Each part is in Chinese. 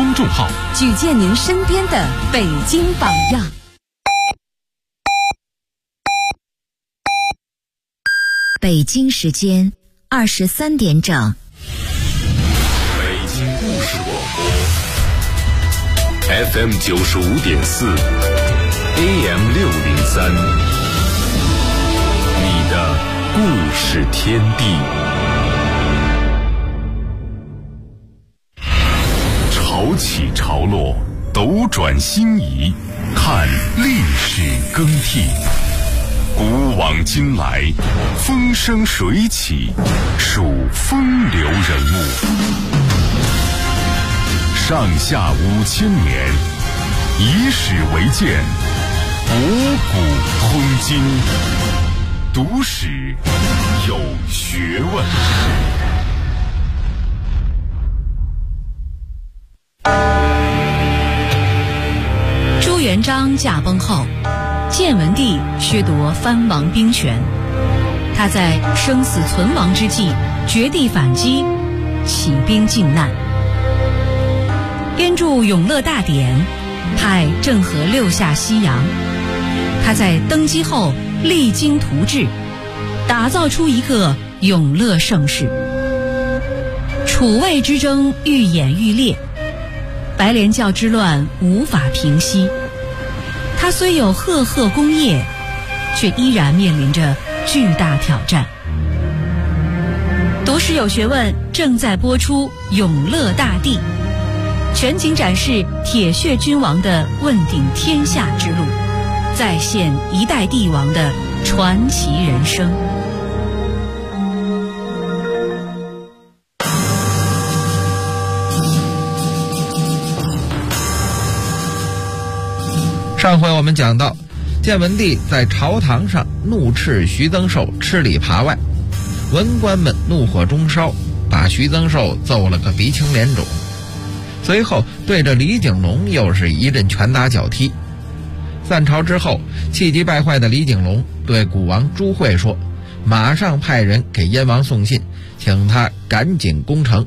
公众号， 举荐您身边的北京榜样。 北京时间23点整。 北京故事广播 FM 95.4 AM 603，你的故事天地。潮起潮落，斗转星移，看历史更替。古往今来，风生水起，数风流人物。上下5000年，以史为鉴，博古通今，读史有学问。 朱元璋驾崩后，建文帝削夺藩王兵权，他在生死存亡之际绝地反击，起兵靖难，编著《永乐大典》，派郑和六下西洋。他在登基后励精图治，打造出一个永乐盛世。楚魏之争愈演愈烈，白莲教之乱无法平息。他虽有赫赫功业，却依然面临着巨大挑战。读史有学问正在播出《永乐大帝》，全景展示铁血君王的问鼎天下之路，再现一代帝王的传奇人生。 上回我们讲到，建文帝在朝堂上怒斥徐增寿吃里扒外，文官们怒火中烧，把徐增寿揍了个鼻青脸肿。随后对着李景龙又是一阵拳打脚踢。散朝之后，气急败坏的李景龙对古王朱惠说，马上派人给燕王送信，请他赶紧攻城。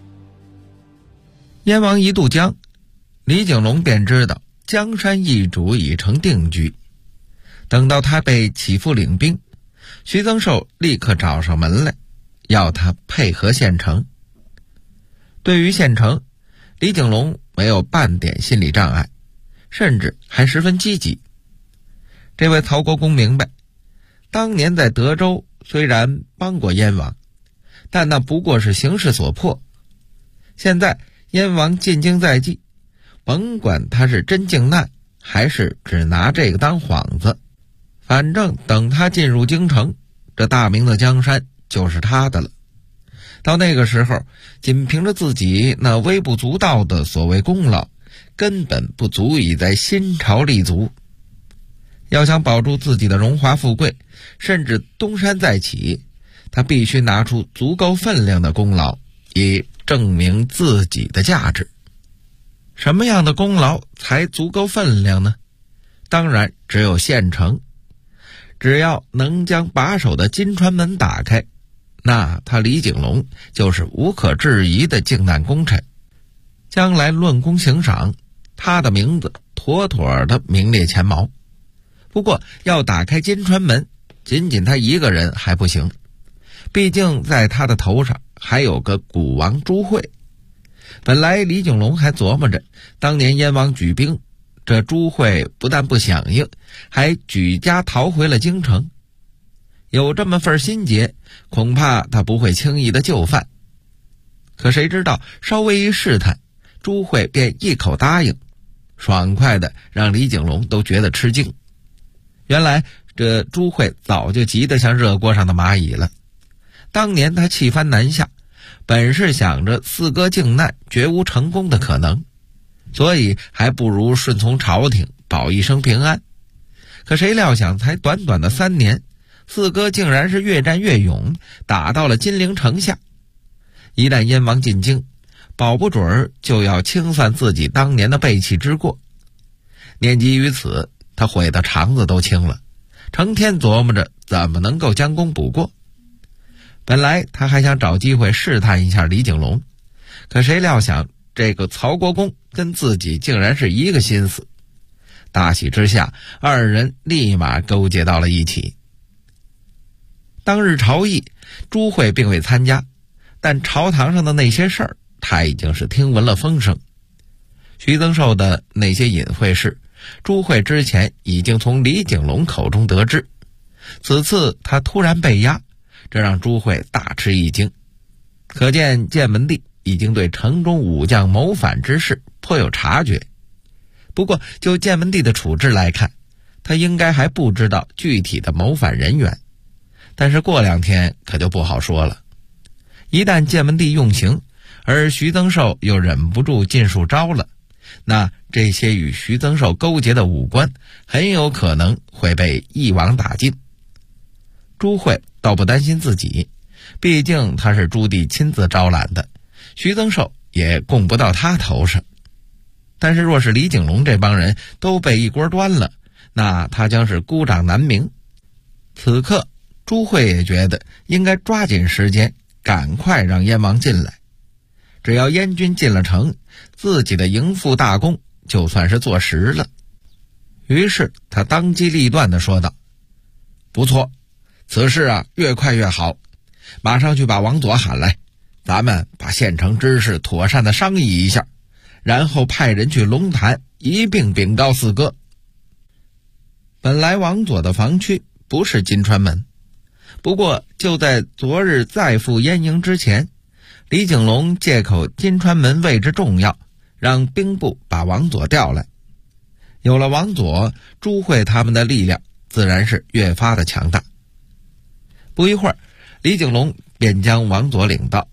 燕王一渡江，李景龙便知道江山易主已成定局。等到他被起复领兵，徐增寿立刻找上门来，要他配合县城。对于县城，李景龙没有半点心理障碍，甚至还十分积极。这位曹国公明白，当年在德州虽然帮过燕王，但那不过是形势所迫。现在燕王进京在即，甭管他是真靖难还是只拿这个当幌子，反正等他进入京城，这大明的江山就是他的了。到那个时候，仅凭着自己那微不足道的所谓功劳，根本不足以在新朝立足。要想保住自己的荣华富贵，甚至东山再起，他必须拿出足够分量的功劳，以证明自己的价值。什么样的功劳才足够分量呢？当然只有县城。只要能将把守的金川门打开，那他李景龙就是无可置疑的靖难功臣。将来论功行赏，他的名字妥妥的名列前茅。不过要打开金川门，仅仅他一个人还不行，毕竟在他的头上还有个古王朱惠。本来李景龙还琢磨着，当年燕王举兵，这朱惠不但不响应，还举家逃回了京城。有这么份心结，恐怕他不会轻易的就范。可谁知道稍微一试探，朱惠便一口答应，爽快的让李景龙都觉得吃惊。原来这朱惠早就急得像热锅上的蚂蚁了。当年他弃藩南下，本是想着四哥靖难绝无成功的可能，所以还不如顺从朝廷，保一生平安。可谁料想才短短的3年，四哥竟然是越战越勇，打到了金陵城下。一旦燕王进京，保不准就要清算自己当年的背弃之过。念及于此，他悔得肠子都青了，成天琢磨着怎么能够将功补过。本来他还想找机会试探一下李景龙，可谁料想这个曹国公跟自己竟然是一个心思。大喜之下，二人立马勾结到了一起。当日朝议，朱慧并未参加，但朝堂上的那些事儿，他已经是听闻了风声。徐增寿的那些隐晦事，朱慧之前已经从李景龙口中得知。此次他突然被压，这让朱慧大吃一惊。可见建文帝已经对城中武将谋反之事颇有察觉。不过就建文帝的处置来看，他应该还不知道具体的谋反人员，但是过2天可就不好说了。一旦建文帝用刑，而徐增寿又忍不住尽数招了，那这些与徐增寿勾结的武官很有可能会被一网打尽。朱慧倒不担心自己，毕竟他是朱棣亲自招揽的，徐增寿也供不到他头上。但是若是李景龙这帮人都被一锅端了，那他将是孤掌难鸣。此刻朱慧也觉得应该抓紧时间，赶快让燕王进来。只要燕军进了城，自己的营复大功就算是坐实了。于是他当机立断地说道：不错，此事啊越快越好，马上去把王佐喊来，咱们把县城之事妥善地商议一下，然后派人去龙潭一并禀告四哥。本来王佐的防区不是金川门，不过就在昨日再赴燕营之前，李景龙借口金川门位置重要，让兵部把王佐调来。有了王佐，朱慧他们的力量自然是越发的强大。不一会儿，李景龙便将王佐领到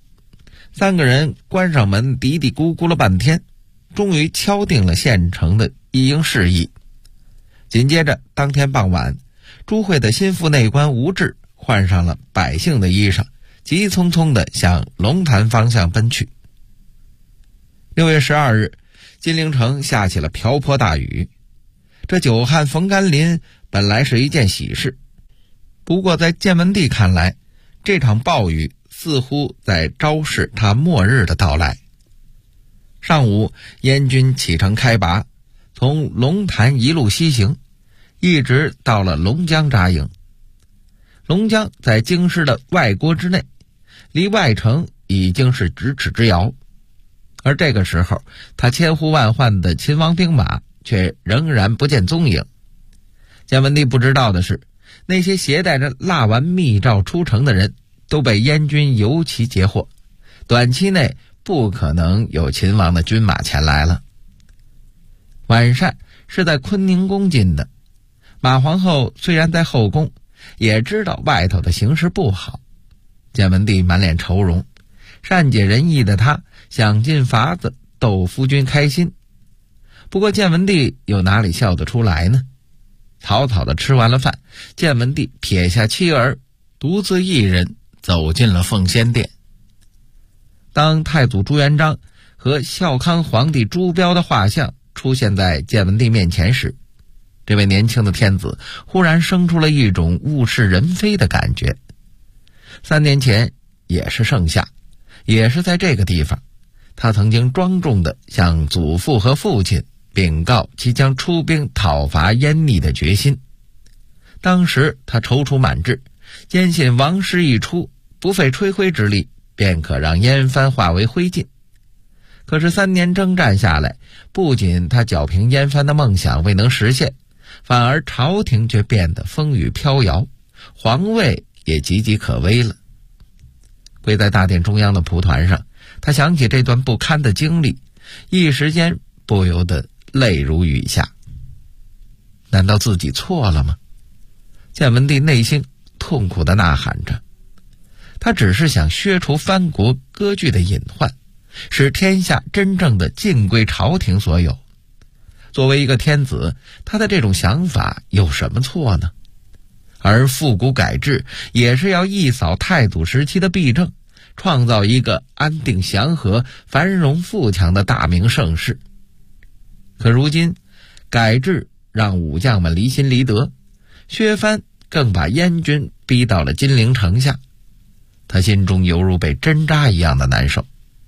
，3个人关上门嘀嘀咕咕了半天，终于敲定了县城的一应事宜。紧接着当天傍晚，朱慧的心腹内官吴志换上了百姓的衣裳，急匆匆地向龙潭方向奔去。6月12日，金陵城下起了瓢泼大雨。这久旱逢甘霖本来是一件喜事，不过在建文帝看来，这场暴雨似乎在昭示他末日的到来。上午，燕军启程开拔，从龙潭一路西行，一直到了龙江扎营。龙江在京师的外郭之内，离外城已经是咫尺之遥。而这个时候，他千呼万唤的秦王兵马却仍然不见踪影。建文帝不知道的是，那些携带着蜡丸密诏出城的人都被燕军尤其截获，短期内不可能有秦王的军马前来了。晚膳是在坤宁宫进的，马皇后虽然在后宫，也知道外头的形势不好。建文帝满脸愁容，善解人意的他想尽法子逗夫君开心。不过建文帝又哪里笑得出来呢？草草的吃完了饭，建文帝撇下妻儿，独自一人走进了奉先殿。当太祖朱元璋和孝康皇帝朱标的画像出现在建文帝面前时，这位年轻的天子忽然生出了一种物是人非的感觉。3年前也是盛夏，也是在这个地方，他曾经庄重地向祖父和父亲禀告其将出兵讨伐燕逆的决心。当时他踌躇满志，坚信王师一出，不费吹灰之力便可让燕藩化为灰烬。可是3年征战下来，不仅他剿平燕藩的梦想未能实现，反而朝廷却变得风雨飘摇，皇位也岌岌可危了。跪在大殿中央的蒲团上，他想起这段不堪的经历，一时间不由得泪如雨下。难道自己错了吗？建文帝内心痛苦地呐喊着。他只是想削除藩国割据的隐患，使天下真正的尽归朝廷所有。作为一个天子，他的这种想法有什么错呢？而复古改制也是要一扫太祖时期的弊政，创造一个安定祥和、繁荣富强的大明盛世。可如今改制让武将们离心离德，削藩更把燕军逼到了金陵城下，他心中犹如被针扎一样的难受。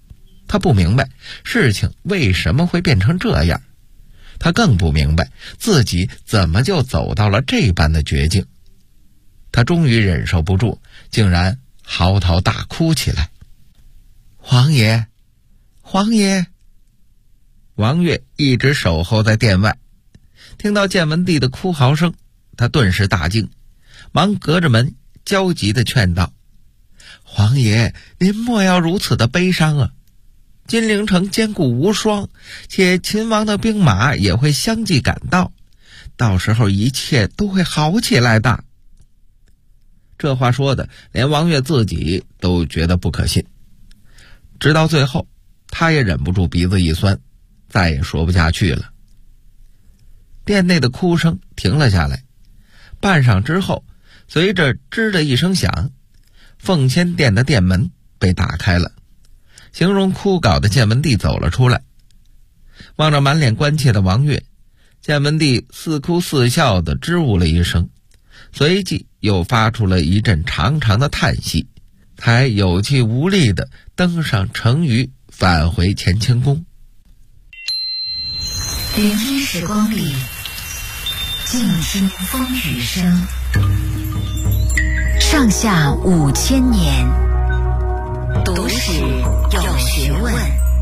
他不明白事情为什么会变成这样，他更不明白自己怎么就走到了这般的绝境。他终于忍受不住，竟然嚎啕大哭起来。王爷，王爷！王悦一直守候在殿外，听到建文帝的哭嚎声，他顿时大惊，忙隔着门焦急地劝道：王爷，您莫要如此的悲伤啊！金陵城坚固无双，且秦王的兵马也会相继赶到，到时候一切都会好起来的。这话说的连王悦自己都觉得不可信，直到最后他也忍不住鼻子一酸，再也说不下去了。殿内的哭声停了下来，半晌之后，随着吱的一声响，奉先殿的殿门被打开了，形容枯槁的建文帝走了出来。望着满脸关切的王悦，建文帝似哭似笑地支吾了一声，随即又发出了一阵长长的叹息，才有气无力地登上乘舆，返回乾清宫。 聆听时光里，静听风雨声。上下5000年，读史有学问。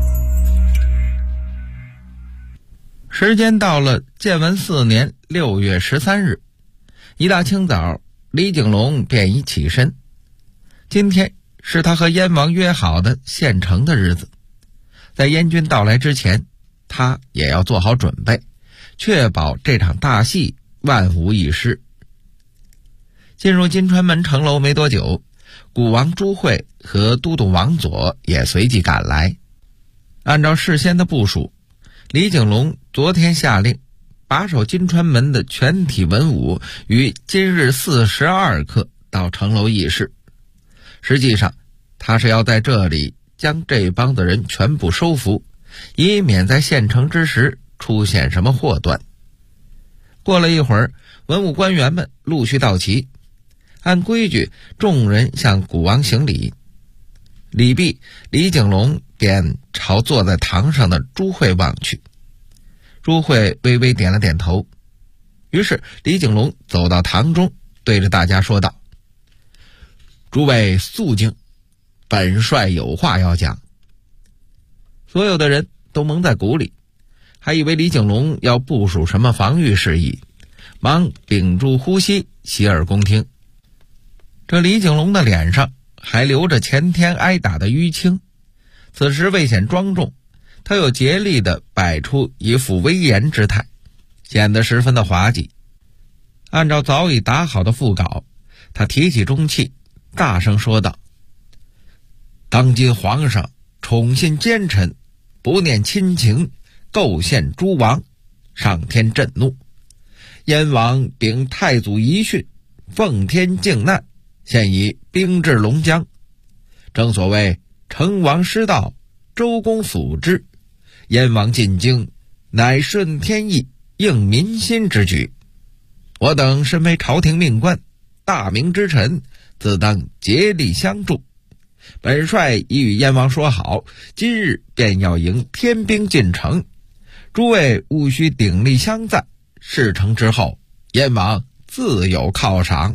时间到了建文4年6月13日，一大清早，李景龙便已起身。今天是他和燕王约好的献城的日子，在燕军到来之前，他也要做好准备，确保这场大戏万无一失。进入金川门城楼没多久，古王朱惠和都督王佐也随即赶来。按照事先的部署，李景龙昨天下令把守金川门的全体文武于今日4时2刻到城楼议事。实际上他是要在这里将这帮的人全部收服，以免在献城之时出现什么祸端。过了一会儿，文武官员们陆续到齐，按规矩众人向古王行礼。礼毕，李景龙便朝坐在堂上的朱惠望去。朱惠微微点了点头，于是李景龙走到堂中，对着大家说道：诸位肃静，本帅有话要讲。所有的人都蒙在鼓里，还以为李景龙要部署什么防御事宜，忙屏住呼吸，洗耳恭听。这李景龙的脸上还留着前天挨打的淤青，此时未显庄重，他又竭力地摆出一副威严之态，显得十分的滑稽。按照早已打好的副稿，他提起中气，大声说道：当今皇上宠信奸臣，不念亲情，构陷诸王，上天震怒。燕王秉太祖遗训，奉天靖难，现已兵至龙江。正所谓成王失道，周公辅之，燕王进京，乃顺天意，应民心之举。我等身为朝廷命官，大明之臣，自当竭力相助。本帅已与燕王说好，今日便要迎天兵进城，诸位务须鼎力相赞，事成之后，燕王自有犒赏。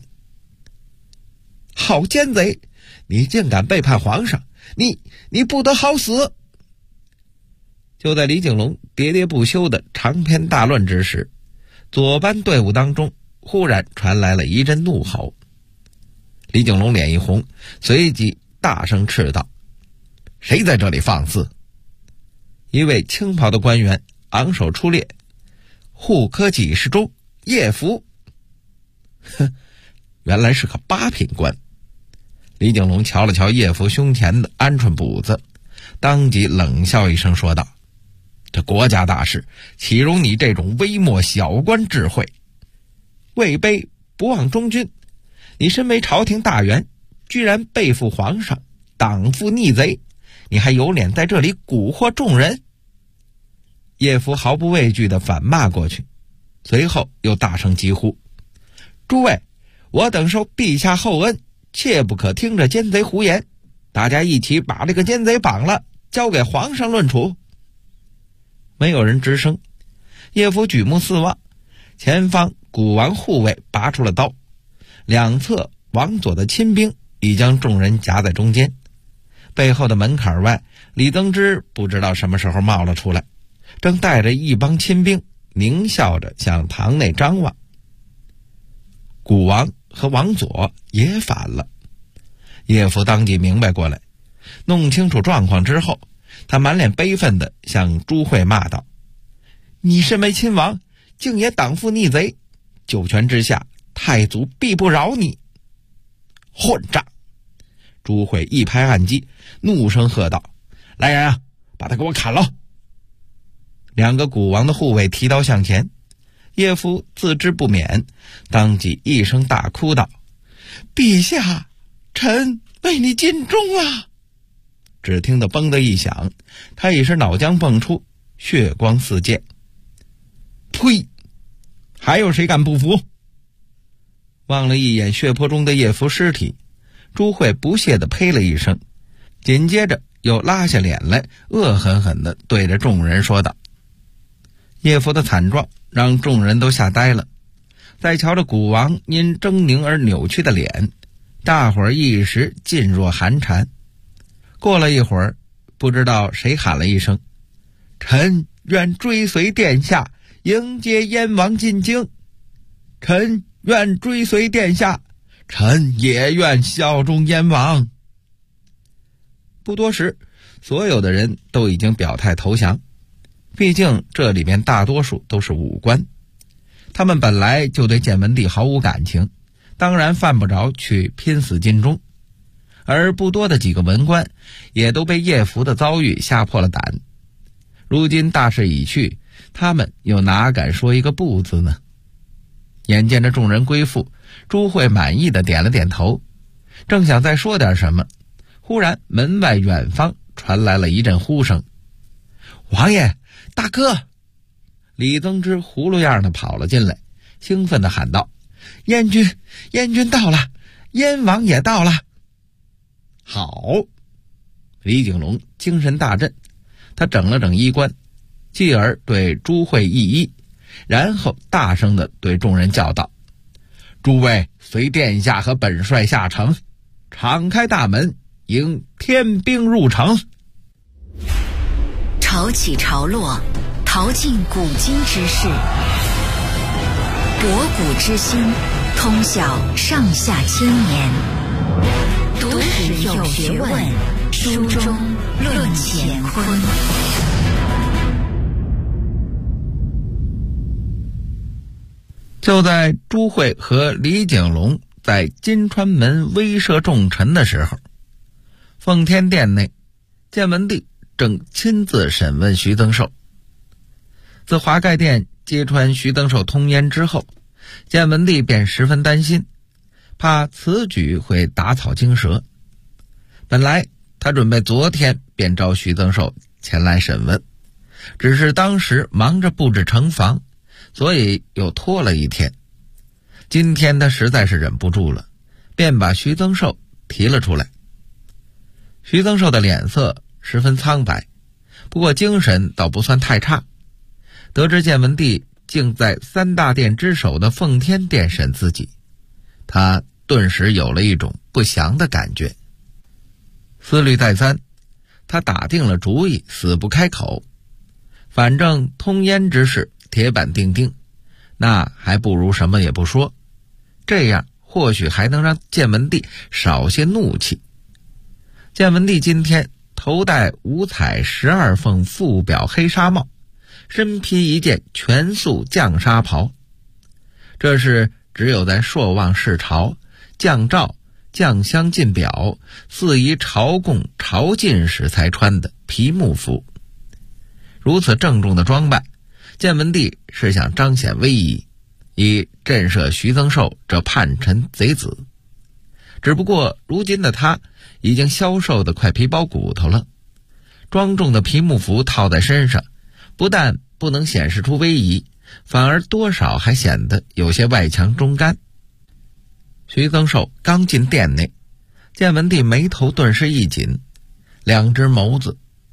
好奸贼，你竟敢背叛皇上，你不得好死！就在李景龙喋喋不休的长篇大论之时，左班队伍当中忽然传来了一阵怒吼。李景龙脸一红，随即大声斥道：谁在这里放肆？一位青袍的官员昂首出列：户科给事中叶福。哼，原来是个八品官。李景龙瞧了瞧叶福胸前的鹌鹑补子，当即冷笑一声说道：这国家大事，岂容你这种微末小官智慧？位卑不忘忠君，你身为朝廷大员，居然背负皇上，党负逆贼，你还有脸在这里蛊惑众人？叶福毫不畏惧地反骂过去，随后又大声疾呼：诸位，我等受陛下厚恩，切不可听着奸贼胡言，大家一起把这个奸贼绑了， 交给皇上论处。没有人吱声。叶夫举目四望，前方古王护卫拔出了刀，两侧王佐的亲兵已将众人夹在中间。背后的门槛外，李增之不知道什么时候冒了出来，正带着一帮亲兵狞笑着向堂内张望。古王和王佐也反了。叶夫当即明白过来，弄清楚状况之后，他满脸悲愤地向朱慧骂道：你身为亲王，竟也党附逆贼，九泉之下，太祖必不饶你！混账！朱慧一拍案几，怒声喝道：来人啊，把他给我砍了！两个古王的护卫提刀向前，叶夫自知不免，当即一声大哭道：陛下，臣为你尽忠啊！只听得嘣的一响，他已是脑浆迸出，血光四溅。呸！还有谁敢不服？望了一眼血泊中的叶夫尸体，朱慧不屑地呸了一声，紧接着又拉下脸来，恶狠狠地对着众人说道。叶夫的惨状让众人都吓呆了，再瞧着古王因狰狞而扭曲的脸，大伙儿一时噤若寒蝉。过了一会儿，不知道谁喊了一声：臣愿追随殿下迎接燕王进京，臣愿追随殿下，臣也愿效忠燕王。不多时，所有的人都已经表态投降，毕竟这里面大多数都是武官，他们本来就对建文帝毫无感情，当然犯不着去拼死尽忠。而不多的几个文官也都被叶福的遭遇吓破了胆，如今大势已去，他们又哪敢说一个不字呢？眼见着众人归附，朱慧满意的点了点头，正想再说点什么，忽然门外远方传来了一阵呼声：王爷，大哥！李增之葫芦样的跑了进来，兴奋的喊道：燕军到了，燕王也到了！好！李景龙精神大振，他整了整衣冠，继而对朱慧一揖，然后大声地对众人叫道：诸位随殿下和本帅下城，敞开大门，迎天兵入城。 潮起潮落，淘尽古今之事，博古之今，通晓上下千年。读史有学问，书中论乾坤。 就在朱慧和李景龙在金川门威慑众臣的时候，奉天殿内，建文帝正亲自审问徐增寿。自华盖殿揭穿徐增寿通奸之后，建文帝便十分担心，怕此举会打草惊蛇。本来他准备昨天便召徐增寿前来审问，只是当时忙着布置城防，所以又拖了一天。今天他实在是忍不住了，便把徐增寿提了出来。徐增寿的脸色十分苍白，不过精神倒不算太差。得知建文帝竟在三大殿之首的奉天殿审自己，他顿时有了一种不祥的感觉。思虑再三，他打定了主意，死不开口。反正通奸之事铁板钉钉，那还不如什么也不说，这样或许还能让建文帝少些怒气。建文帝今天头戴五彩12凤副表黑纱帽，身披一件全素绛纱袍，这是只有在朔望视朝、降诏、降香进表、祀仪朝贡朝觐时才穿的皮幕服。如此郑重的装扮，建文帝是想彰显威仪，以震慑徐增寿这叛臣贼子。只不过如今的他已经消瘦得快皮包骨头了，庄重的皮幕服套在身上，不但不能显示出威仪，反而多少还显得有些外强中干。徐增寿刚进殿内，建文帝眉头顿时一紧，两只眸子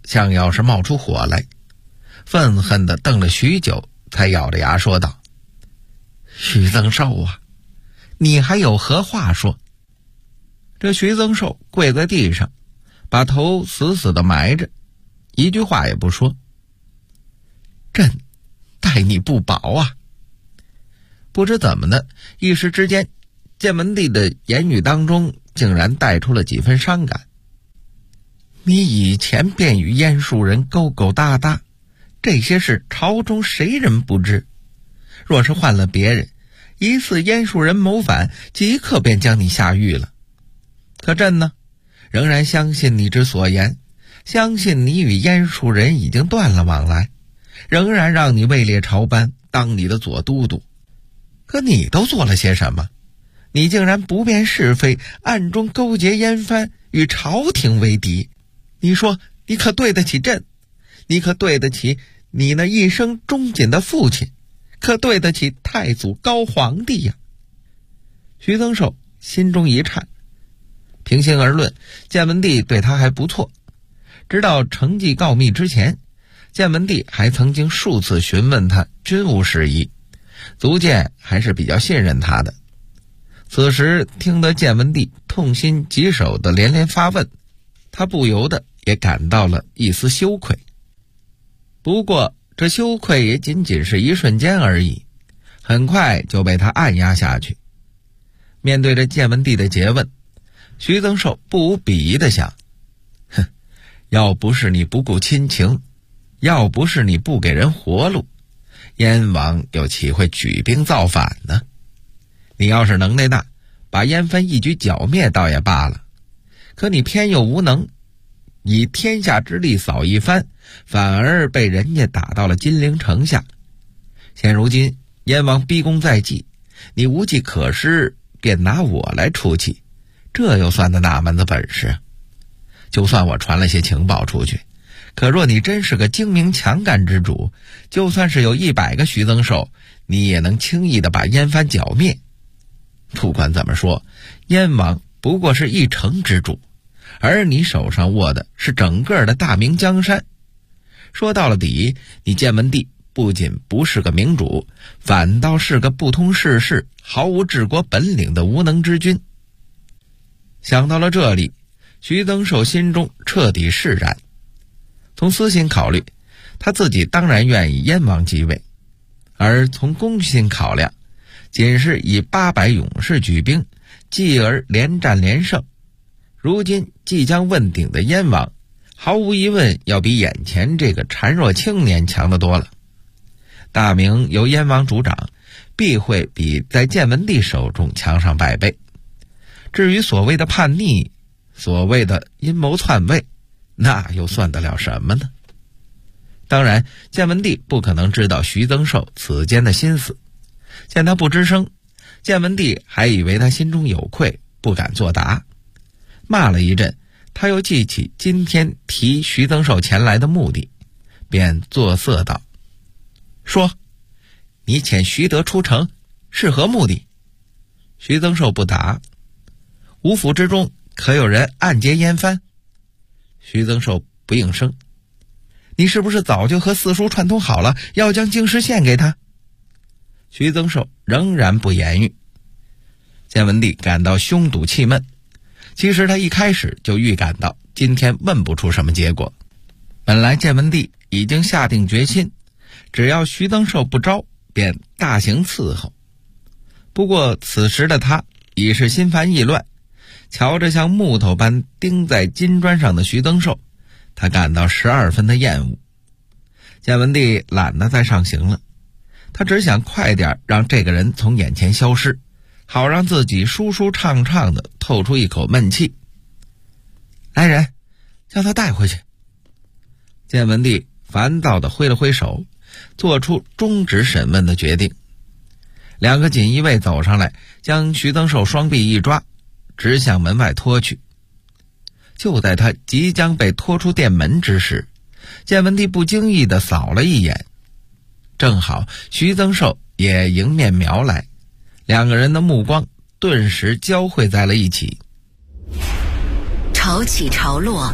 像要是冒出火来，愤恨地瞪了许久，才咬着牙说道：徐增寿啊，你还有何话说？这徐增寿跪在地上，把头死死地埋着，一句话也不说。朕待你不薄啊！不知怎么的，一时之间，建文帝的言语当中竟然带出了几分伤感。你以前便与燕树人勾勾搭搭，这些事朝中谁人不知？若是换了别人，疑似燕树人谋反，即刻便将你下狱了。可朕呢，仍然相信你之所言，相信你与燕树人已经断了往来，仍然让你位列朝班，当你的左都督。可你都做了些什么？你竟然不辨是非，暗中勾结燕藩，与朝廷为敌。你说你可对得起朕？你可对得起你那一生忠谨的父亲？可对得起太祖高皇帝呀？徐增寿心中一颤。平心而论，建文帝对他还不错。直到承继诰密之前，建文帝还曾经数次询问他军务事宜，足见还是比较信任他的。此时听得建文帝痛心疾首的连连发问，他不由得也感到了一丝羞愧。不过这羞愧也仅仅是一瞬间而已，很快就被他按压下去。面对着建文帝的诘问，徐增寿不无鄙夷地想：哼，要不是你不顾亲情，要不是你不给人活路，燕王又岂会举兵造反呢？你要是能耐大，把燕藩一举剿灭倒也罢了，可你偏又无能，以天下之力扫一番，反而被人家打到了金陵城下。现如今燕王逼宫在即，你无计可施，便拿我来出气，这又算得哪门子本事？就算我传了些情报出去，可若你真是个精明强干之主，就算是有100个徐增寿，你也能轻易地把燕藩剿灭。不管怎么说，燕王不过是一城之主，而你手上握的是整个的大明江山。说到了底，你建文帝不仅不是个明主，反倒是个不通世事、毫无治国本领的无能之君。想到了这里，徐增寿心中彻底释然。从私心考虑，他自己当然愿意燕王继位，而从公心考量，仅是以800勇士举兵，继而连战连胜，如今即将问鼎的燕王，毫无疑问要比眼前这个孱弱青年强得多了。大明由燕王主掌，必会比在建文帝手中强上100倍。至于所谓的叛逆，所谓的阴谋篡位，那又算得了什么呢？当然，建文帝不可能知道徐增寿此间的心思。见他不吱声，建文帝还以为他心中有愧，不敢作答。骂了一阵，他又记起今天提徐增寿前来的目的，便作色道：说，你遣徐德出城是何目的？徐增寿不答。吴府之中可有人暗结燕藩？徐增寿不应声。你是不是早就和四叔串通好了，要将京师献给他？徐增寿仍然不言语。建文帝感到胸堵气闷，其实他一开始就预感到今天问不出什么结果。本来建文帝已经下定决心，只要徐增寿不招，便大行伺候。不过此时的他已是心烦意乱，瞧着像木头般钉在金砖上的徐增寿，他感到12分的厌恶。建文帝懒得再上刑了，他只想快点让这个人从眼前消失，好让自己舒舒畅畅地透出一口闷气。来人，叫他带回去。建文帝烦躁地挥了挥手，做出终止审问的决定。2个锦衣卫走上来，将徐增寿双臂一抓，直向门外拖去。就在他即将被拖出殿门之时，建文帝不经意地扫了一眼，正好徐增寿也迎面瞄来，2个人的目光顿时交汇在了一起。 潮起潮落，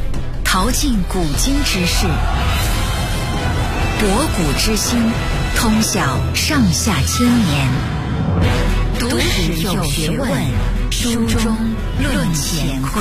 淘尽古今之事，博古之今，通晓上下千年。读史有学问，书中论乾坤。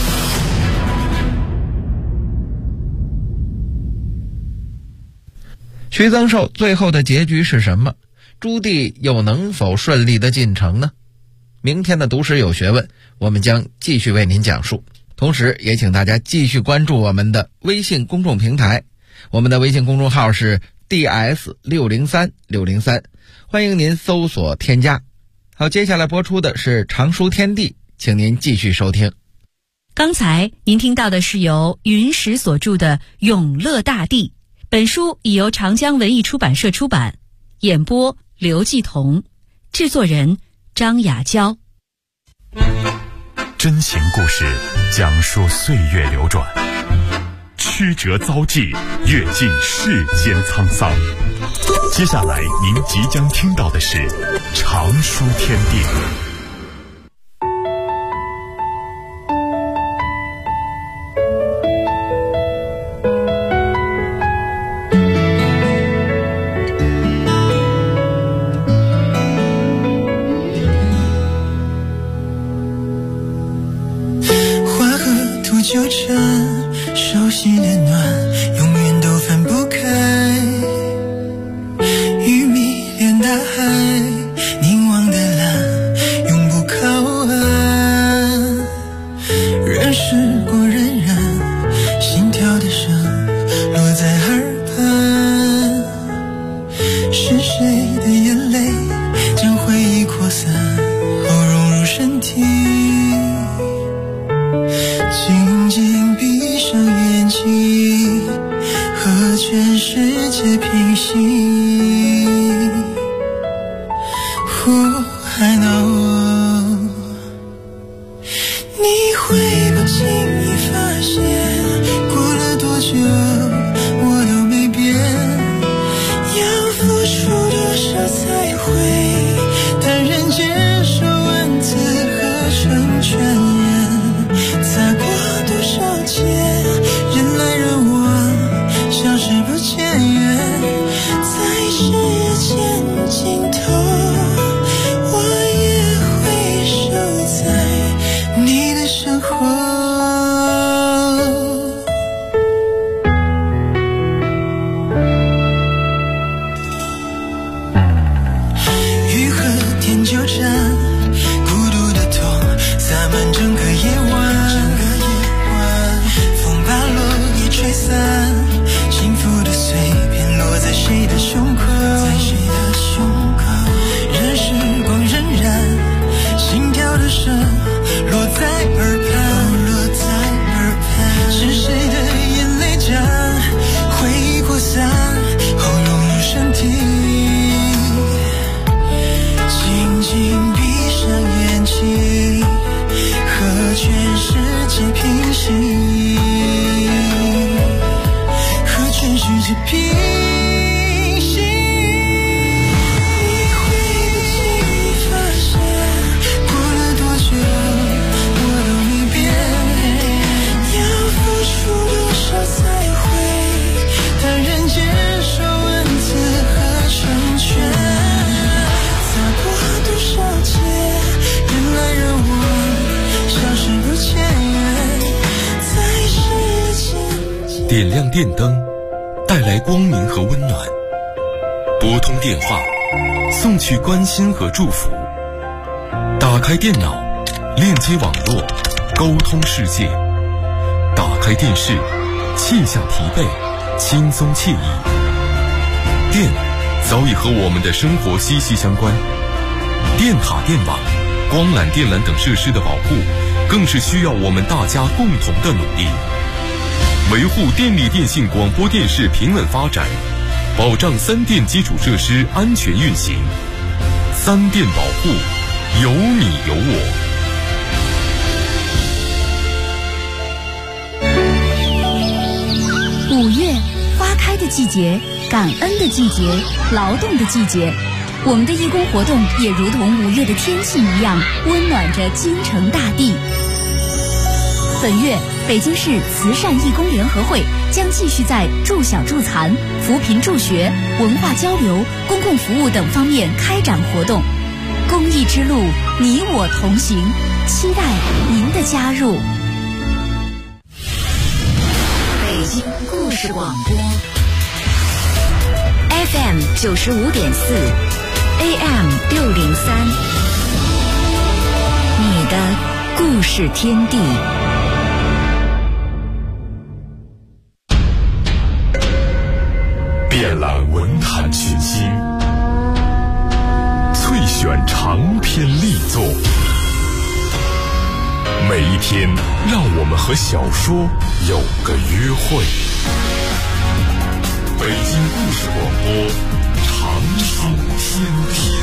徐增寿最后的结局是什么？朱棣又能否顺利的进城呢？明天的读史有学问，我们将继续为您讲述。同时也请大家继续关注我们的微信公众平台，我们的微信公众号是 DS603603，欢迎您搜索添加。好，接下来播出的是常书天地，请您继续收听。 刚才您听到的是由云石所著的《永乐大帝》，本书已由长江文艺出版社出版，演播刘继彤，制作人张雅娇。 真情故事讲述岁月流转，曲折遭际，阅尽世间沧桑。接下来您即将听到的是常书天地。 纠缠，熟悉的暖永远都分不开，鱼迷恋大海，凝望的蓝永不靠岸，任时光荏苒，心跳的声落在耳畔，是谁的眼泪将回忆扩散后融入身体，静静闭上眼睛，和全世界平息。I know， 你会不经意发现，过了多久我都没变，要付出多少才会坦然接受文字合成全言，擦过多少劫，人来人往，消失不见缘，在时间尽头，我也会守在你的身后。雨和天纠缠，孤独的痛洒满整个夜晚，风把落叶吹散，幸福的碎片落在谁的胸口，任时光荏苒，心跳的声落在耳畔，是谁的眼泪将回忆扩散后融入身体，静静闭上眼睛，和全世界平息，和全世界平息。你会不经意发现，过了多久我都没变，要付出多少才会坦然接受文字合成全，擦过多少劫，人来人往，消失不见缘，在时间点亮电灯，带来光明和温暖；拨通电话，送去关心和祝福；打开电脑，链接网络，沟通世界；打开电视，卸下疲惫，轻松惬意。电早已和我们的生活息息相关，电塔、电网、光缆、电缆等设施的保护，更是需要我们大家共同的努力。维护电力电信广播电视平稳发展，保障三电基础设施安全运行。三电保护，有你有我。 5月，花开的季节，感恩的季节，劳动的季节。我们的义工活动也如同5月的天气一样，温暖着京城大地。本月， 北京市慈善义工联合会将继续在助小助残、扶贫助学、文化交流、公共服务等方面开展活动。公益之路，你我同行，期待您的加入。 北京故事广播 FM 95.4 AM 603，你的故事天地。 遍览文坛群星，萃选长篇力作，每一天让我们和小说有个约会。北京故事广播，长长天地。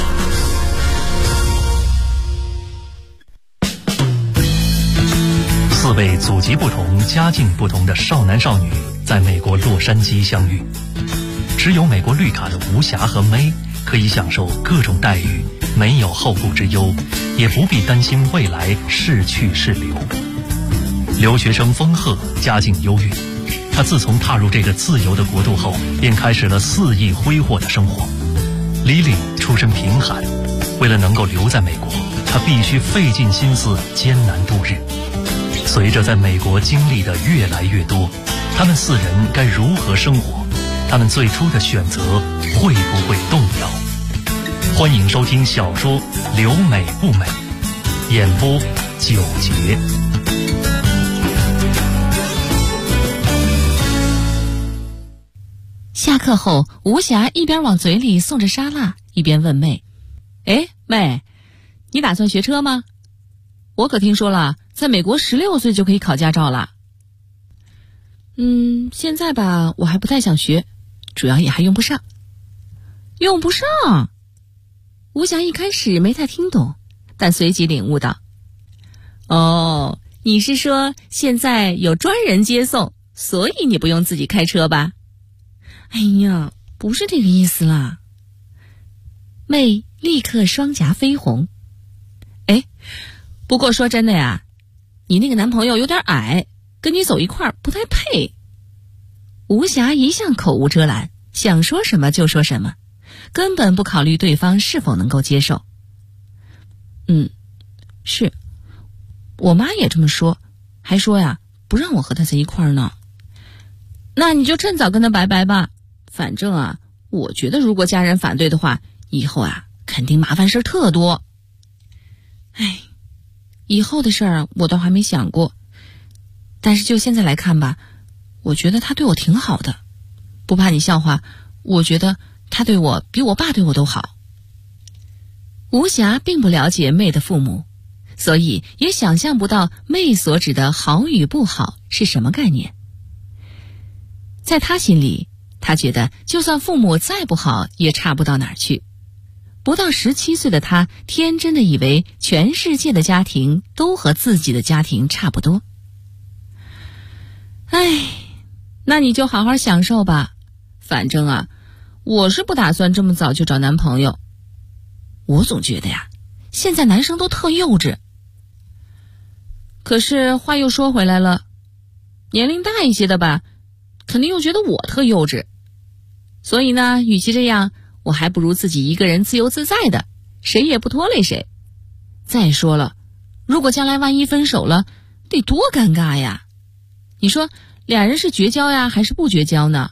4位祖籍不同、家境不同的少男少女在美国洛杉矶相遇。持有美国绿卡的吴霞和May可以享受各种待遇，没有后顾之忧，也不必担心未来是去是留。留学生丰鹤家境优越，他自从踏入这个自由的国度后，便开始了肆意挥霍的生活。Lily出身贫寒，为了能够留在美国，他必须费尽心思艰难度日。随着在美国经历的越来越多，他们4人该如何生活？他们最初的选择会不会动摇？欢迎收听小说《留美不美》，演播9节。 下课后，吴霞一边往嘴里送着沙拉，一边问妹：“哎，妹，你打算学车吗？我可听说了，在美国16岁就可以考驾照了。”现在吧，我还不太想学，主要也还用不上。用不上？吴霞一开始没太听懂，但随即领悟到：“哦，你是说现在有专人接送，所以你不用自己开车吧？”哎呀，不是这个意思啦。妹立刻双颊绯红。哎，不过说真的呀，你那个男朋友有点矮，跟你走一块儿不太配。吴霞一向口无遮拦，想说什么就说什么，根本不考虑对方是否能够接受。是，我妈也这么说，还说呀，不让我和他在一块儿呢。那你就趁早跟他拜拜吧，反正啊，我觉得如果家人反对的话，以后啊，肯定麻烦事特多。哎，以后的事儿我倒还没想过，但是就现在来看吧，我觉得他对我挺好的。不怕你笑话，我觉得他对我比我爸对我都好。吴霞并不了解妹的父母，所以也想象不到妹所指的好与不好是什么概念。在他心里，他觉得就算父母再不好，也差不到哪儿去。不到17岁的他，天真的以为全世界的家庭都和自己的家庭差不多。哎，那你就好好享受吧。反正啊，我是不打算这么早就找男朋友。我总觉得呀，现在男生都特幼稚。可是话又说回来了，年龄大一些的吧，肯定又觉得我特幼稚。所以呢，与其这样，我还不如自己一个人自由自在的，谁也不拖累谁。再说了，如果将来万一分手了，得多尴尬呀。你说俩人是绝交呀，还是不绝交呢？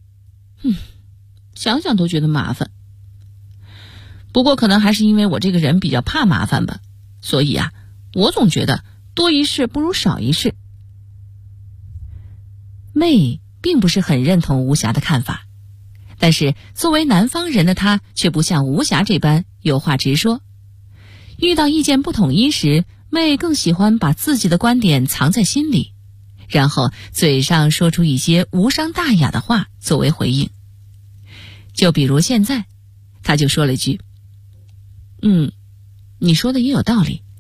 想想都觉得麻烦。不过可能还是因为我这个人比较怕麻烦吧，所以啊，我总觉得多一事不如少一事。妹并不是很认同吴霞的看法，但是作为南方人的她却不像吴霞这般有话直说。遇到意见不统一时，妹更喜欢把自己的观点藏在心里，然后嘴上说出一些无伤大雅的话作为回应。就比如现在，她就说了一句：你说的也有道理。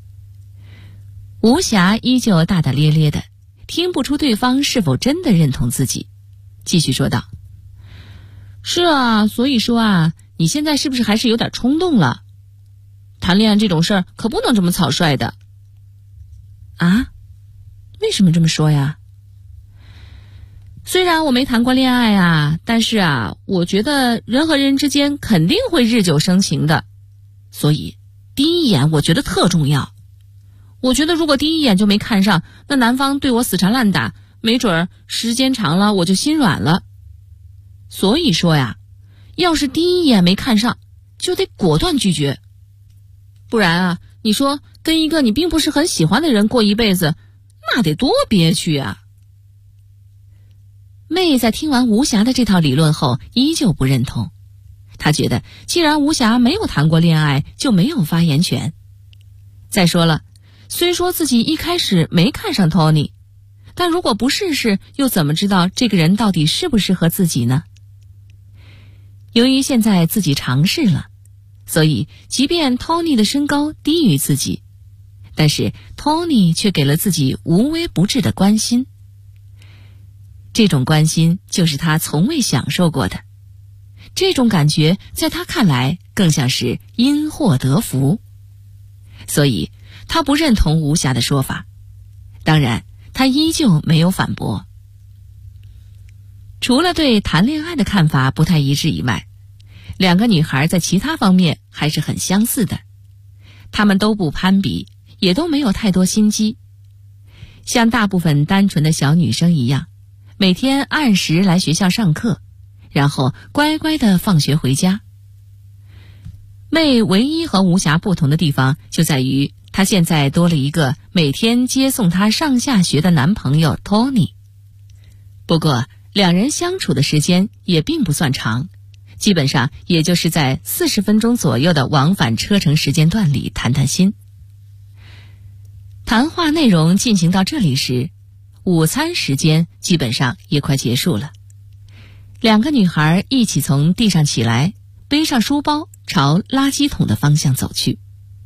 吴霞依旧大大咧咧的，听不出对方是否真的认同自己，继续说道：是啊，所以说啊，你现在是不是还是有点冲动了？谈恋爱这种事儿可不能这么草率的。啊？ 为什么这么说呀？虽然我没谈过恋爱啊，但是啊，我觉得人和人之间肯定会日久生情的，所以第一眼我觉得特重要。我觉得如果第一眼就没看上，那男方对我死缠烂打，没准儿时间长了我就心软了。所以说呀，要是第一眼没看上，就得果断拒绝。不然啊，你说跟一个你并不是很喜欢的人过一辈子，那得多憋屈啊。妹在听完吴霞的这套理论后依旧不认同，她觉得既然吴霞没有谈过恋爱，就没有发言权。再说了，虽说自己一开始没看上 Tony， 但如果不试试，又怎么知道这个人到底适不适合自己呢？由于现在自己尝试了，所以即便 Tony 的身高低于自己，但是 Tony 却给了自己无微不至的关心。这种关心就是他从未享受过的，这种感觉在他看来更像是因祸得福。所以他不认同吴霞的说法，当然他依旧没有反驳。除了对谈恋爱的看法不太一致以外，两个女孩在其他方面还是很相似的。她们都不攀比，也都没有太多心机，像大部分单纯的小女生一样，每天按时来学校上课，然后乖乖地放学回家。妹唯一和吴霞不同的地方就在于，她现在多了一个每天接送她上下学的男朋友 Tony。 不过两人相处的时间也并不算长，基本上也就是在40分钟左右的往返车程时间段里谈谈心。谈话内容进行到这里时，午餐时间基本上也快结束了。两个女孩一起从地上起来，背上书包朝垃圾桶的方向走去。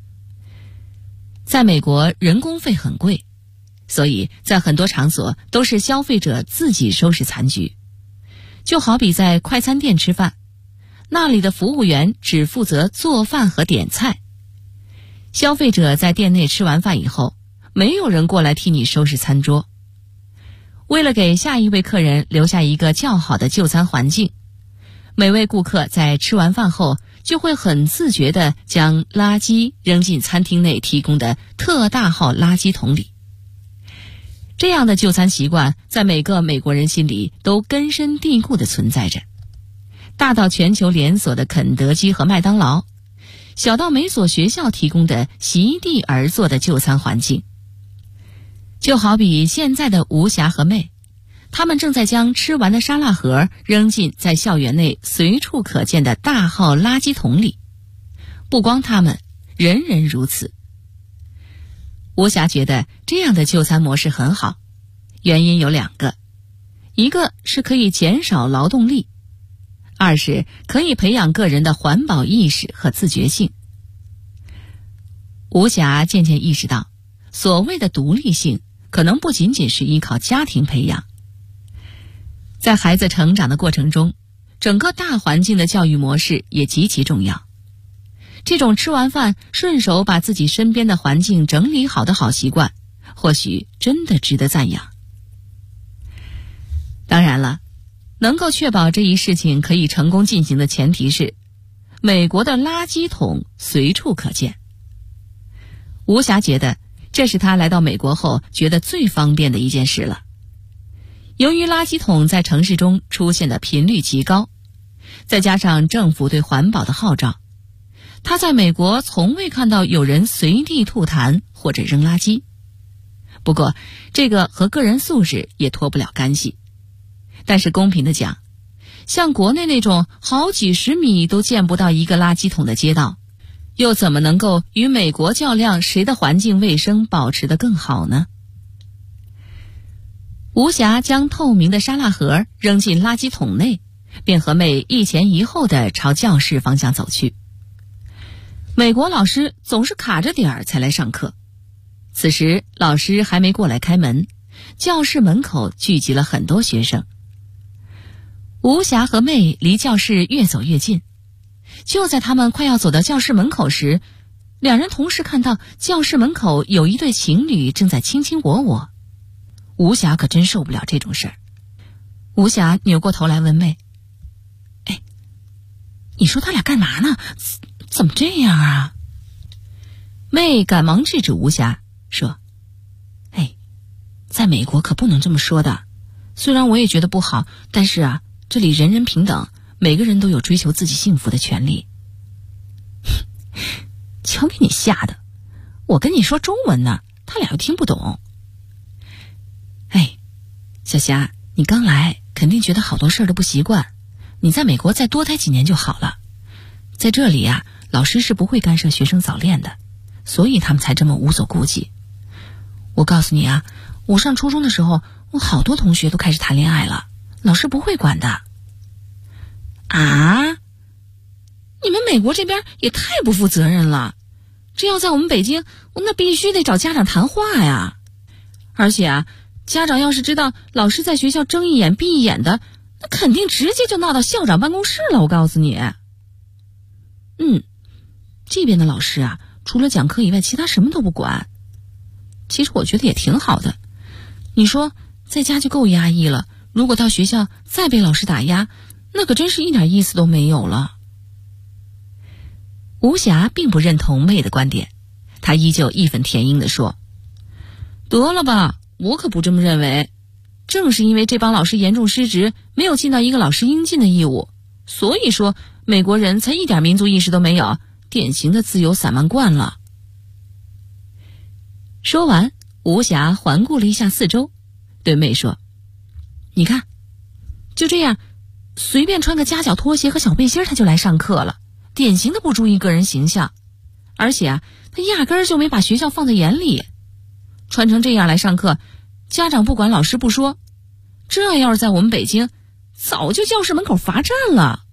在美国人工费很贵，所以在很多场所都是消费者自己收拾残局。就好比在快餐店吃饭，那里的服务员只负责做饭和点菜，消费者在店内吃完饭以后，没有人过来替你收拾餐桌。为了给下一位客人留下一个较好的就餐环境，每位顾客在吃完饭后就会很自觉地将垃圾扔进餐厅内提供的特大号垃圾桶里。这样的就餐习惯在每个美国人心里都根深蒂固地存在着，大到全球连锁的肯德基和麦当劳，小到每所学校提供的席地而坐的就餐环境。就好比现在的吴霞和妹，他们正在将吃完的沙拉盒扔进在校园内随处可见的大号垃圾桶里。不光他们，人人如此。吴霞觉得这样的就餐模式很好，原因有两个，一个是可以减少劳动力，二是可以培养个人的环保意识和自觉性。吴霞渐渐意识到，所谓的独立性可能不仅仅是依靠家庭培养，在孩子成长的过程中，整个大环境的教育模式也极其重要。这种吃完饭顺手把自己身边的环境整理好的好习惯，或许真的值得赞扬。当然了，能够确保这一事情可以成功进行的前提是，美国的垃圾桶随处可见。吴霞觉得这是她来到美国后觉得最方便的一件事了。由于垃圾桶在城市中出现的频率极高，再加上政府对环保的号召，她在美国从未看到有人随地吐痰或者扔垃圾。不过这个和个人素质也脱不了干系。但是公平地讲，像国内那种好几十米都见不到一个垃圾桶的街道，又怎么能够与美国较量谁的环境卫生保持得更好呢？吴霞将透明的沙拉盒扔进垃圾桶内，便和妹一前一后地朝教室方向走去。美国老师总是卡着点儿才来上课，此时老师还没过来开门，教室门口聚集了很多学生。吴霞和妹离教室越走越近，就在他们快要走到教室门口时，两人同时看到教室门口有一对情侣正在卿卿我我。 吴霞可真受不了这种事儿。吴霞扭过头来问妹：“哎，你说他俩干嘛呢？怎么这样啊？”妹赶忙制止吴霞，说：“哎，在美国可不能这么说的。虽然我也觉得不好，但是啊，这里人人平等，每个人都有追求自己幸福的权利。”瞧给你吓的，我跟你说中文呢，他俩又听不懂。哎，小霞，你刚来，肯定觉得好多事儿都不习惯。你在美国再多待几年就好了。在这里啊，老师是不会干涉学生早恋的，所以他们才这么无所顾忌。我告诉你啊，我上初中的时候，我好多同学都开始谈恋爱了，老师不会管的。啊？你们美国这边也太不负责任了，这要在我们北京，那必须得找家长谈话呀。而且啊，家长要是知道老师在学校睁一眼闭一眼的，那肯定直接就闹到校长办公室了，我告诉你。这边的老师啊，除了讲课以外，其他什么都不管。其实我觉得也挺好的。你说在家就够压抑了，如果到学校再被老师打压，那可真是一点意思都没有了。吴霞并不认同妹的观点，她依旧义愤填膺地说：“得了吧，我可不这么认为。正是因为这帮老师严重失职，没有尽到一个老师应尽的义务，所以说美国人才一点民族意识都没有，典型的自由散漫惯了。”说完，吴霞环顾了一下四周，对妹说：“你看，就这样，随便穿个夹脚拖鞋和小背心他就来上课了，典型的不注意个人形象。而且啊，他压根儿就没把学校放在眼里。穿成这样来上课，家长不管老师不说，这要是在我们北京，早就教室门口罚站了。”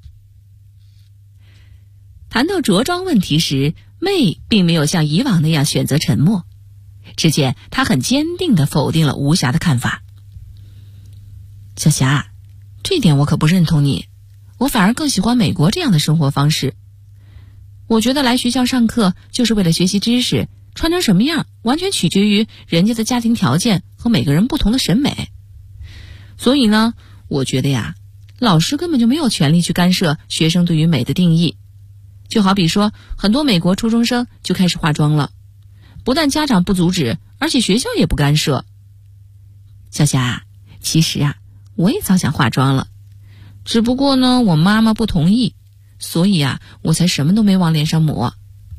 谈到着装问题时，妹并没有像以往那样选择沉默。只见她很坚定地否定了吴霞的看法。小霞，这点我可不认同你，我反而更喜欢美国这样的生活方式。我觉得来学校上课就是为了学习知识，穿成什么样完全取决于人家的家庭条件和每个人不同的审美。所以呢，我觉得呀，老师根本就没有权利去干涉学生对于美的定义。就好比说，很多美国初中生就开始化妆了，不但家长不阻止，而且学校也不干涉。小霞，其实啊，我也早想化妆了，只不过呢，我妈妈不同意，所以啊，我才什么都没往脸上抹。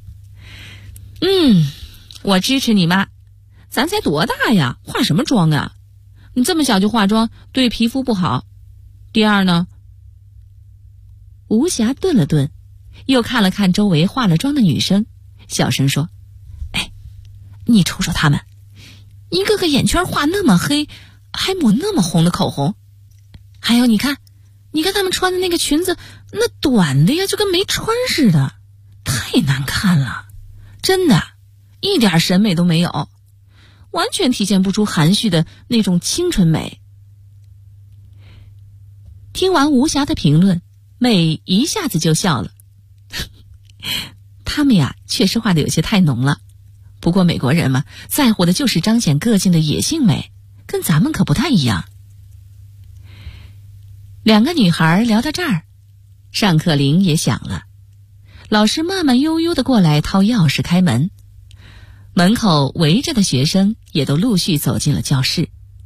我支持你妈，咱才多大呀，化什么妆啊？你这么小就化妆，对皮肤不好。第二呢，吴霞顿了顿，又看了看周围化了妆的女生，小声说：“哎，你瞅瞅她们，一个个眼圈画那么黑，还抹那么红的口红。还有你看她们穿的那个裙子，那短的呀，就跟没穿似的，太难看了，真的，一点审美都没有，完全体现不出含蓄的那种清纯美。”听完吴霞的评论，妹一下子就笑了。他们呀，确实画的有些太浓了。不过美国人嘛，在乎的就是彰显个性的野性美，跟咱们可不太一样。两个女孩聊到这儿，上课铃也响了。老师慢慢悠悠地过来掏钥匙开门，门口围着的学生也都陆续走进了教室。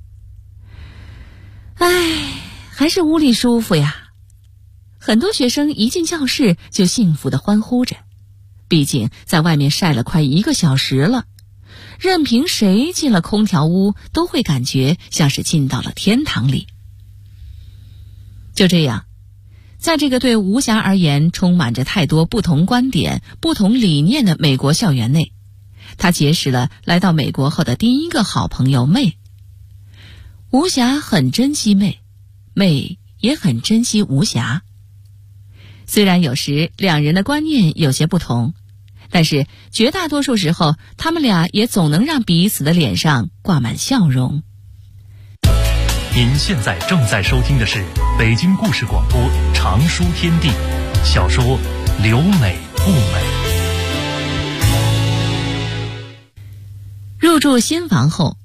还是屋里舒服呀。很多学生一进教室就幸福地欢呼着，毕竟在外面晒了快1个小时了，任凭谁进了空调屋都会感觉像是进到了天堂里。就这样，在这个对吴霞而言充满着太多不同观点、不同理念的美国校园内，她结识了来到美国后的第一个好朋友妹。吴霞很珍惜妹，妹也很珍惜吴霞。虽然有时两人的观念有些不同，但是绝大多数时候，他们俩也总能让彼此的脸上挂满笑容。 您现在正在收听的是北京故事广播长书天地小说《留美不美》。入住新房后，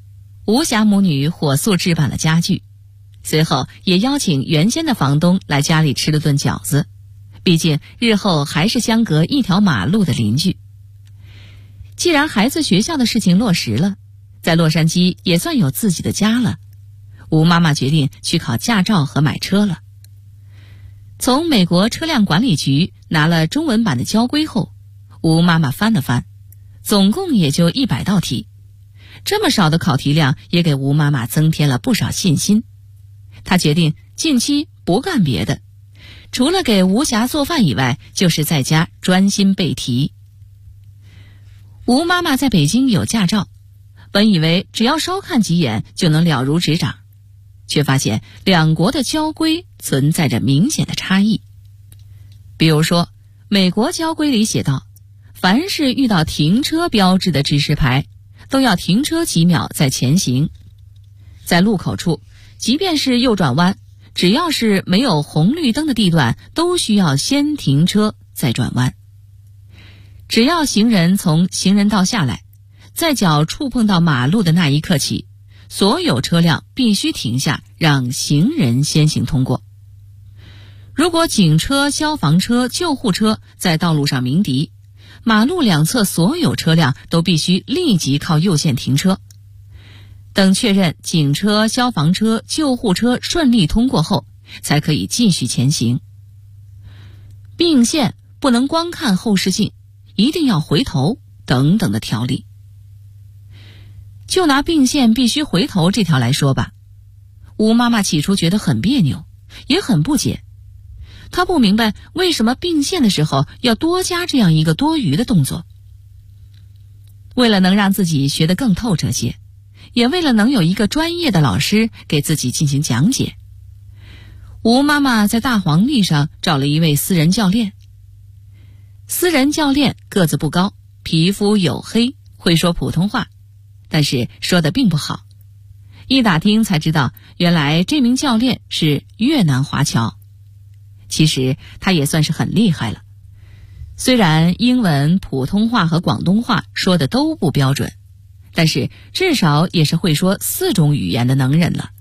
吴霞母女火速置办了家具，随后也邀请原先的房东来家里吃了顿饺子，毕竟日后还是相隔一条马路的邻居。既然孩子学校的事情落实了，在洛杉矶也算有自己的家了，吴妈妈决定去考驾照和买车了。从美国车辆管理局拿了中文版的交规后，吴妈妈翻了翻，总共也就100道题。这么少的考题量也给吴妈妈增添了不少信心。她决定近期不干别的，除了给吴霞做饭以外，就是在家专心背题。吴妈妈在北京有驾照，本以为只要稍看几眼就能了如指掌，却发现两国的交规存在着明显的差异。比如说，美国交规里写道，凡是遇到停车标志的指示牌，都要停车几秒再前行。在路口处，即便是右转弯，只要是没有红绿灯的地段，都需要先停车再转弯。只要行人从行人道下来，在脚触碰到马路的那一刻起，所有车辆必须停下，让行人先行通过。如果警车、消防车、救护车在道路上鸣笛，马路两侧所有车辆都必须立即靠右线停车。等确认警车、消防车、救护车顺利通过后，才可以继续前行。并线不能光看后视镜，一定要回头等等的条例。就拿并线必须回头这条来说吧，吴妈妈起初觉得很别扭，也很不解。她不明白为什么并线的时候要多加这样一个多余的动作。为了能让自己学得更透彻些，也为了能有一个专业的老师给自己进行讲解，吴妈妈在大黄历上找了一位私人教练。私人教练个子不高，皮肤黝黑，会说普通话，但是说得并不好。一打听才知道，原来这名教练是越南华侨。其实他也算是很厉害了，虽然英文、普通话和广东话说的都不标准，但是至少也是会说4种语言的能人了。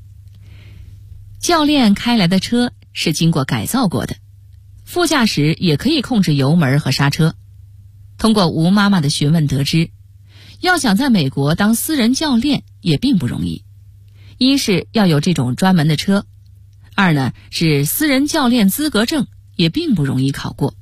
教练开来的车是经过改造过的，副驾驶也可以控制油门和刹车。通过吴妈妈的询问得知，要想在美国当私人教练也并不容易。一是要有这种专门的车，二呢是私人教练资格证也并不容易考过。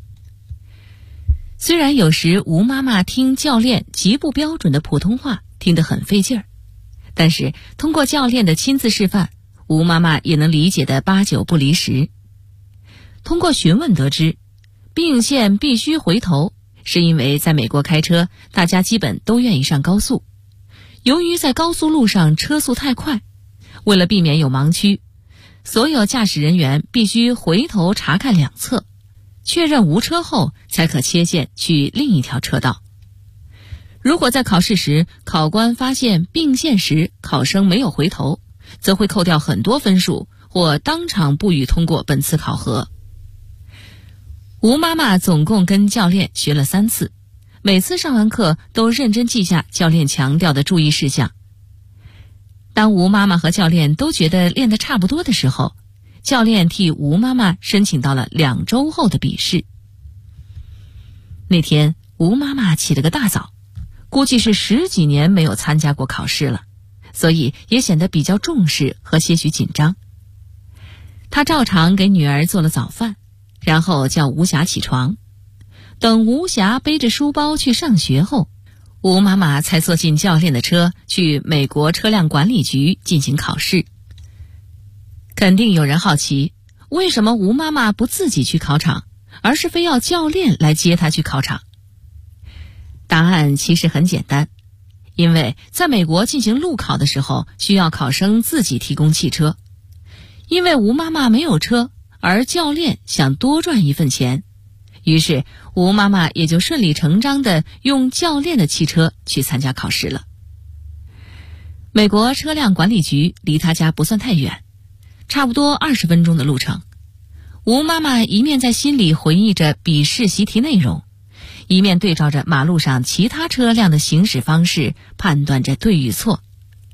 虽然有时吴妈妈听教练极不标准的普通话听得很费劲儿，但是通过教练的亲自示范，吴妈妈也能理解得8、9不离10。通过询问得知，并线必须回头，是因为在美国开车，大家基本都愿意上高速。由于在高速路上车速太快，为了避免有盲区，所有驾驶人员必须回头查看两侧，确认无车后才可切线去另一条车道。如果在考试时，考官发现并线时考生没有回头，则会扣掉很多分数，或当场不予通过本次考核。吴妈妈总共跟教练学了3次，每次上完课都认真记下教练强调的注意事项。当吴妈妈和教练都觉得练得差不多的时候，教练替吴妈妈申请到了2周后的笔试。那天吴妈妈起了个大早，估计是10几年没有参加过考试了，所以也显得比较重视和些许紧张。她照常给女儿做了早饭，然后叫吴霞起床。等吴霞背着书包去上学后，吴妈妈才坐进教练的车去美国车辆管理局进行考试。肯定有人好奇，为什么吴妈妈不自己去考场，而是非要教练来接她去考场？答案其实很简单，因为在美国进行路考的时候，需要考生自己提供汽车。因为吴妈妈没有车，而教练想多赚一份钱，于是吴妈妈也就顺理成章地用教练的汽车去参加考试了。美国车辆管理局离她家不算太远，差不多20分钟的路程。吴妈妈一面在心里回忆着笔试习题内容，一面对照着马路上其他车辆的行驶方式，判断着对与错。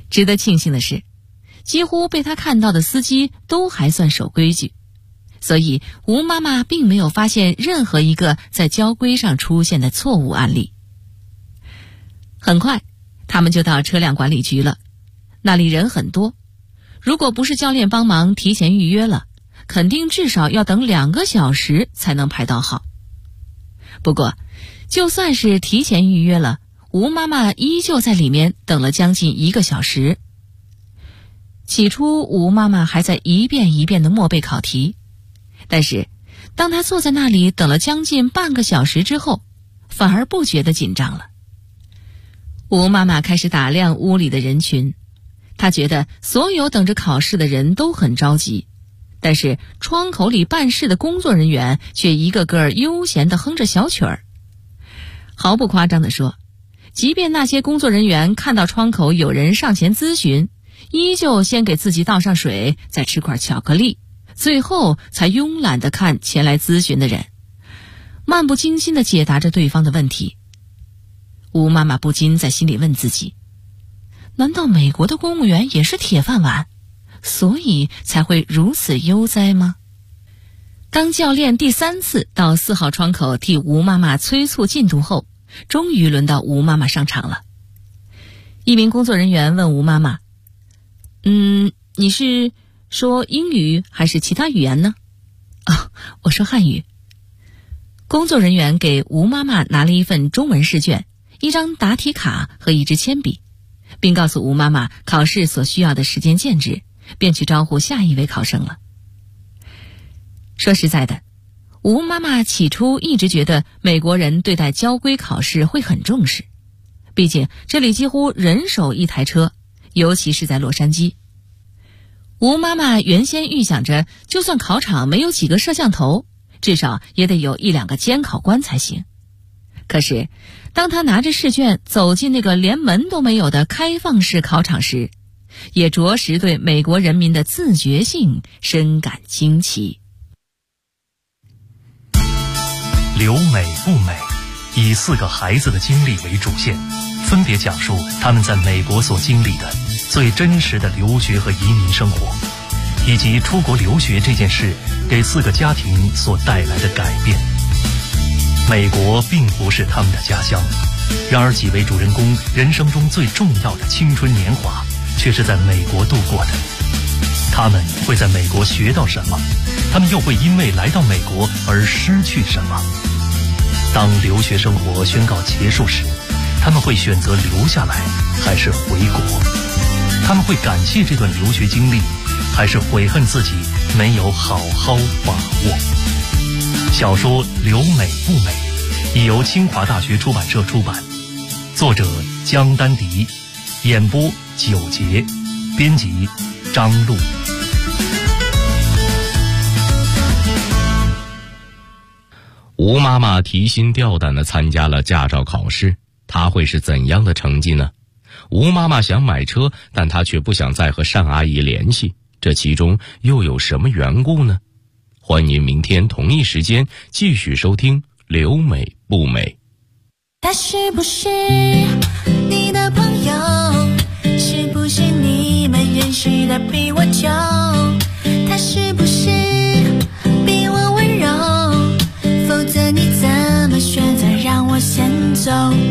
值得庆幸的是，几乎被他看到的司机都还算守规矩，所以吴妈妈并没有发现任何一个在交规上出现的错误案例。很快，他们就到车辆管理局了，那里人很多，如果不是教练帮忙提前预约了，肯定至少要等2个小时才能排到号。不过，就算是提前预约了，吴妈妈依旧在里面等了将近1个小时。起初，吴妈妈还在一遍一遍地默背考题，但是当她坐在那里等了将近半个小时之后，反而不觉得紧张了。吴妈妈开始打量屋里的人群，她觉得所有等着考试的人都很着急，但是窗口里办事的工作人员却一个个悠闲地哼着小曲儿。毫不夸张地说，即便那些工作人员看到窗口有人上前咨询，依旧先给自己倒上水，再吃块巧克力，最后才慵懒地看前来咨询的人，漫不经心地解答着对方的问题。吴妈妈不禁在心里问自己，难道美国的公务员也是铁饭碗，所以才会如此悠哉吗？当教练第3次到4号窗口替吴妈妈催促进度后，终于轮到吴妈妈上场了。一名工作人员问吴妈妈，你是说英语还是其他语言呢？我说汉语。工作人员给吴妈妈拿了一份中文试卷、一张答题卡和一支铅笔，并告诉吴妈妈考试所需要的时间限制，便去招呼下一位考生了。说实在的，吴妈妈起初一直觉得美国人对待交规考试会很重视，毕竟这里几乎人手一台车，尤其是在洛杉矶。吴妈妈原先预想着，就算考场没有几个摄像头，至少也得有1-2个监考官才行。可是当她拿着试卷走进那个连门都没有的开放式考场时，也着实对美国人民的自觉性深感惊奇。 留美不美，以4个孩子的经历为主线，分别讲述他们在美国所经历的最真实的留学和移民生活，以及出国留学这件事给4个家庭所带来的改变。美国并不是他们的家乡，然而几位主人公人生中最重要的青春年华却是在美国度过的。他们会在美国学到什么？他们又会因为来到美国而失去什么？当留学生活宣告结束时，他们会选择留下来还是回国？他们会感谢这段留学经历，还是悔恨自己没有好好把握？小说《留美不美》已由清华大学出版社出版，作者江丹迪，演播9节，编辑张璐。 吴妈妈提心吊胆地参加了驾照考试，她会是怎样的成绩呢？吴妈妈想买车，但她却不想再和单阿姨联系，这其中又有什么缘故呢？欢迎明天同一时间继续收听《留美不美》。 他是不是你的朋友？是不是你们认识的比我久？他是不是比我温柔？否则你怎么选择让我先走？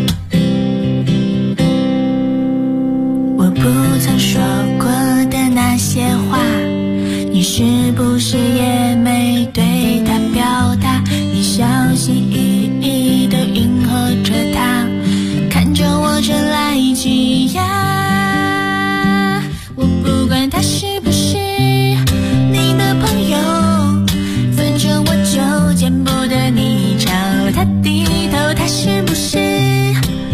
我不曾说过的那些话，你是不是也没对他表达？你小心翼翼地迎合着他，看着我这来挤压。我不管他是不是你的朋友，反正我就见不得你朝他低头。他是不是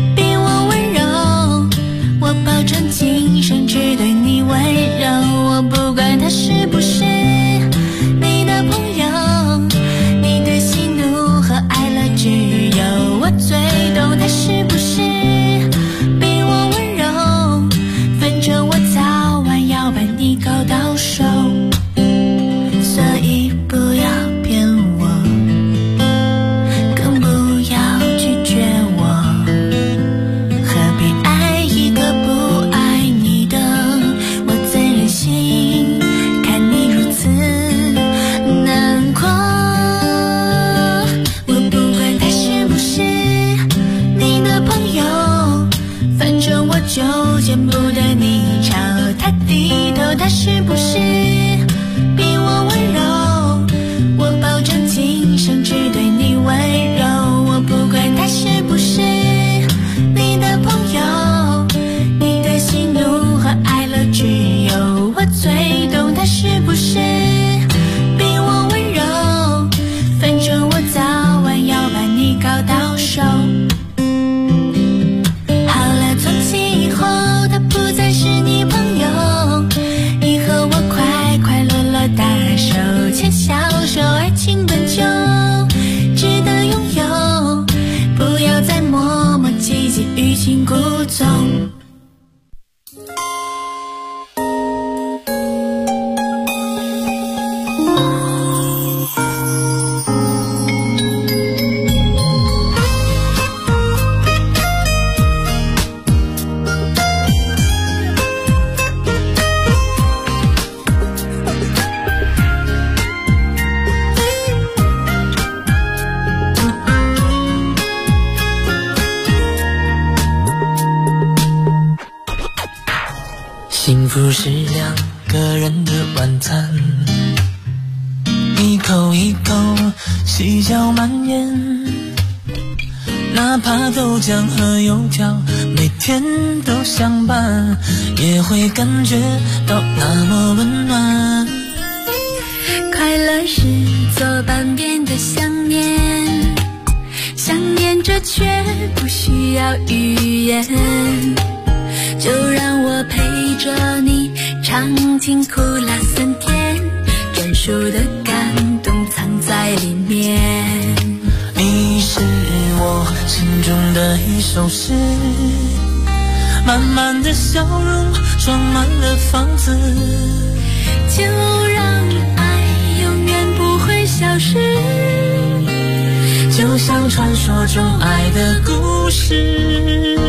不是两个人的晚餐，一口一口细嚼慢咽，哪怕豆浆和油条每天都相伴，也会感觉到那么温暖。 快乐是左半边的想念，想念着却不需要语言，就让我陪着你尝尽苦辣酸甜，专属的感动藏在里面。 你是我心中的一首诗，满满的笑容装满了房子， 就让爱永远不会消失， 就像传说中爱的故事。